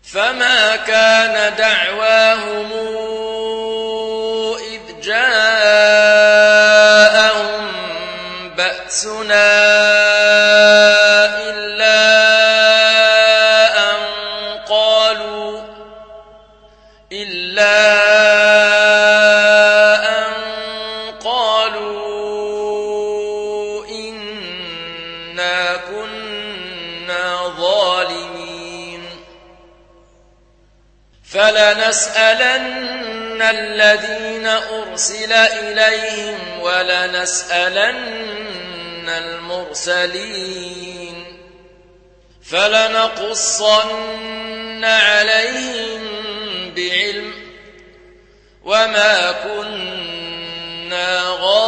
فما كان دعواهم إذ جاءهم بأسنا إلا أن قالوا إنا كنا ظالمين فلنسألن الذين أرسل إليهم ولنسألن المرسلين فلنقصن عليهم بعلم وما كنا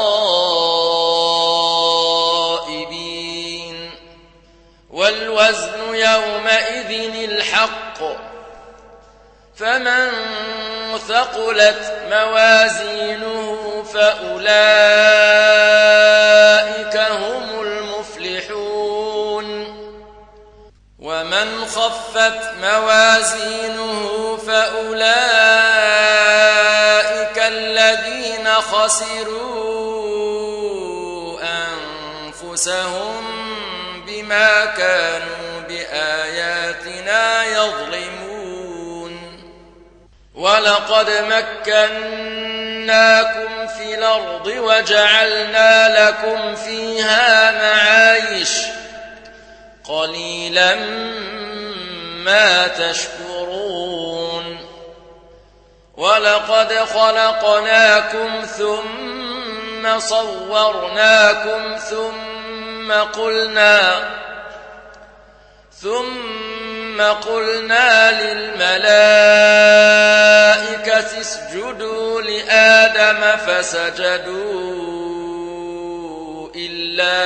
غائبين والوزن يومئذ الحق فمن ثقلت موازينه فأولئك هم المفلحون ومن خفت موازينه فأولئك الذين خسروا أنفسهم بما كانوا بآياتنا يظلمون ولقد مكناكم في الأرض وجعلنا لكم فيها معايش قليلا ما تشكرون ولقد خلقناكم ثم صورناكم ثم قلنا للملائكة اسجدوا لآدم فسجدوا إلا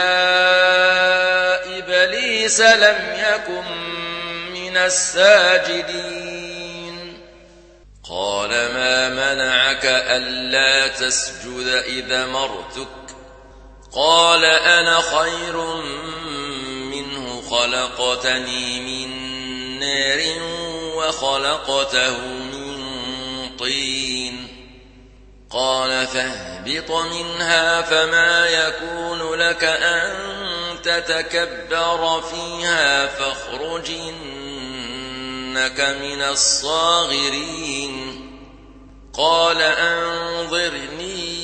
إبليس لم يكن من الساجدين قال ما منعك ألا تسجد إذا مرتك قال أنا خير منه خلقتني من نار وخلقته من طين قال فاهبط منها فما يكون لك أن تتكبر فيها فاخرج إنك من الصاغرين قال أنظرني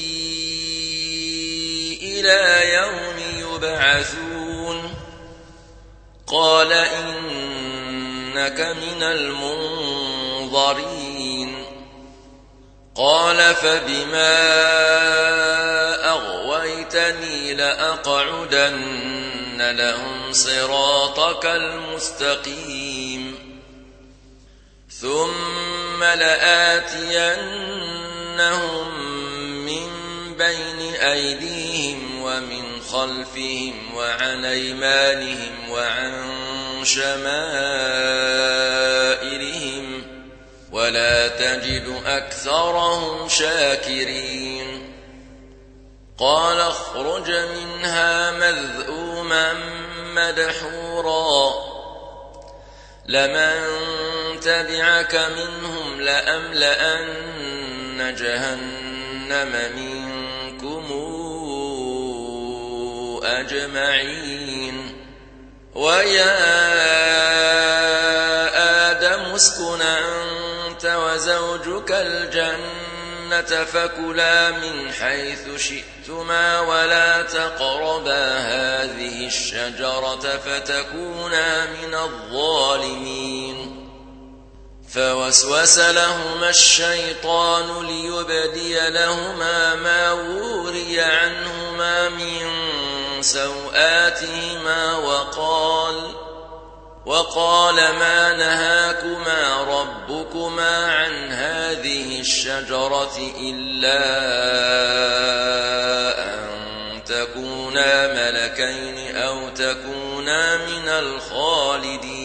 إلى يوم يبعثون قال إنك من المنظرين قال فبما أغويتني لأقعدن لهم صراطك المستقيم ثم لآتينهم من بين أيديهم ومن خلفهم وعن أيمانهم وعن شمائلهم ولا تجد أكثرهم شاكرين قال اخرج منها مذءوما مدحورا لمن تبعك منهم لأملأن جهنم منكم أجمعين ويا آدم اسكن أنت وزوجك الجنة فكلا من حيث شئتما ولا تقربا هذه الشجرة فتكونا من الظالمين فوسوس لهما الشيطان ليبدي لهما ما وري عنهما من سوآتهما وقال ما نهاكما ربكما عن هذه الشجرة إلا أن تكونا ملكين أو تكونا من الخالدين